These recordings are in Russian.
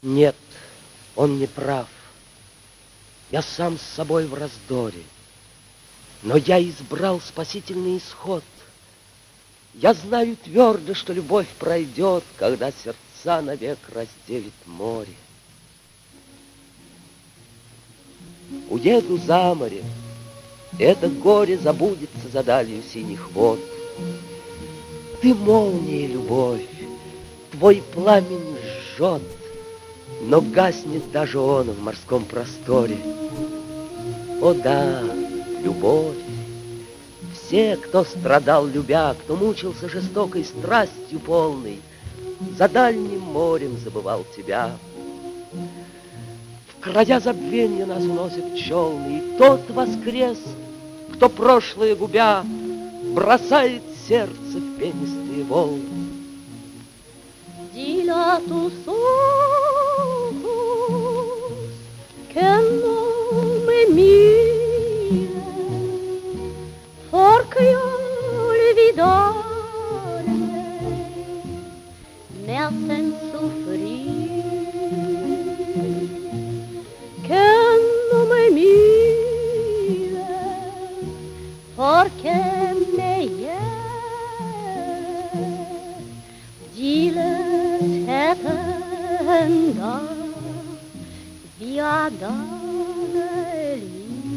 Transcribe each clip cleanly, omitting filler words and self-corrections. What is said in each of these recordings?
Нет, он не прав. Я сам с собой в раздоре. Но я избрал спасительный исход. Я знаю твердо, что любовь пройдет, когда сердца навек разделит море. Уеду за море, и это горе забудется за далью синих вод. Ты молния, любовь, твой пламень жжет, но гаснет даже он в морском просторе. О да, любовь! Все, кто страдал, любя, кто мучился жестокой страстью полной, за дальним морем забывал тебя. В края забвенья нас уносят челны, и тот воскрес, кто прошлое губя, бросает сердце в пенистые волны. Dilatus che non me mire, forché io olvidare me hacen sufrir, che non me mire, forché me diles etenda via Daneli.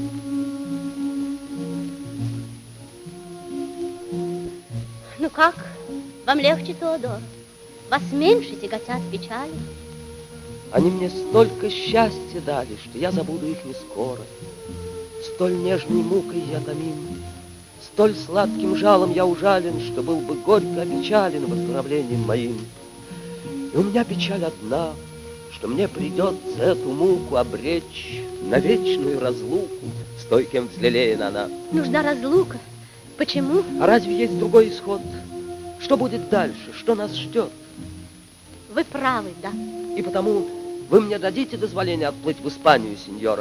Ну как? Вам легче, Теодор? Вас меньше тяготят печали? Они мне столько счастья дали, что я забуду их не скоро. Столь нежной мукой я томим, столь сладким жалом я ужален, что был бы горько опечален восстановлением моим. И у меня печаль одна, что мне придется эту муку обречь на вечную разлуку, с той, кем взлелеяна она. Нужна разлука. Почему? А разве есть другой исход? Что будет дальше? Что нас ждет? Вы правы, да. И потому вы мне дадите дозволение отплыть в Испанию, сеньора?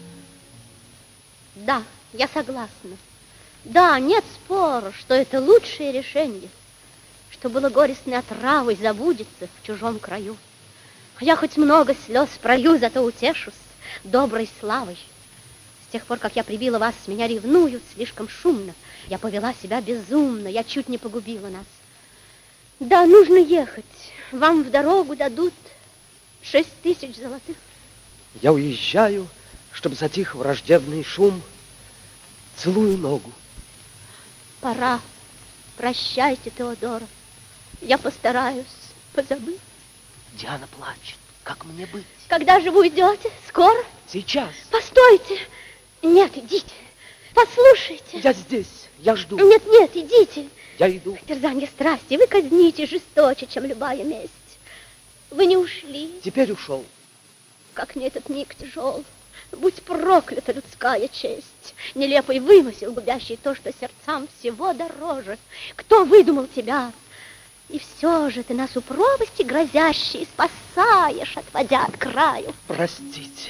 Да, я согласна. Да, нет спора, что это лучшее решение, что было горестной отравой забудется в чужом краю. Я хоть много слез пролью, зато утешусь доброй славой. С тех пор, как я прибила вас, меня ревнуют слишком шумно. Я повела себя безумно, я чуть не погубила нас. Да, нужно ехать. Вам в дорогу дадут 6000 золотых. Я уезжаю, чтобы затих враждебный шум. Целую ногу. Пора. Прощайте, Теодора. Я постараюсь позабыть. Диана плачет. Как мне быть? Когда же вы уйдете? Скоро? Сейчас. Постойте. Нет, идите. Послушайте. Я здесь. Я жду. Нет, нет, идите. Я иду. Терзание страсти вы казните жесточе, чем любая месть. Вы не ушли. Теперь ушел. Как мне этот миг тяжел. Будь проклята людская честь, нелепый вымысел, губящий то, что сердцам всего дороже. Кто выдумал тебя? И все же ты нас у пропасти грозящей спасаешь, отводя от краю. Простите,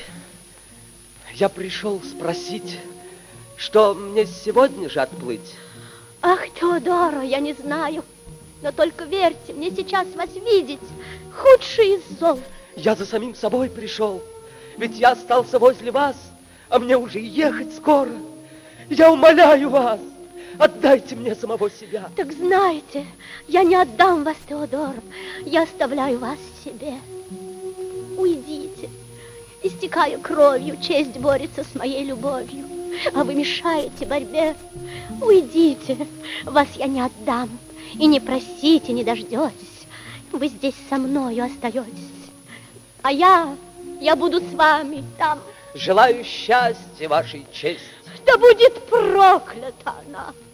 я пришел спросить, что мне сегодня же отплыть? Ах, Теодора, я не знаю, но только верьте, мне сейчас вас видеть худший из зол. Я за самим собой пришел. Ведь я остался возле вас, а мне уже ехать скоро. Я умоляю вас, отдайте мне самого себя. Так знаете, я не отдам вас, Теодор. Я оставляю вас себе. Уйдите. Истекая кровью, честь борется с моей любовью. А вы мешаете борьбе. Уйдите. Вас я не отдам. И не просите, не дождетесь. Вы здесь со мною остаетесь. А я буду с вами там. Желаю счастья вашей чести. Да будет проклята она.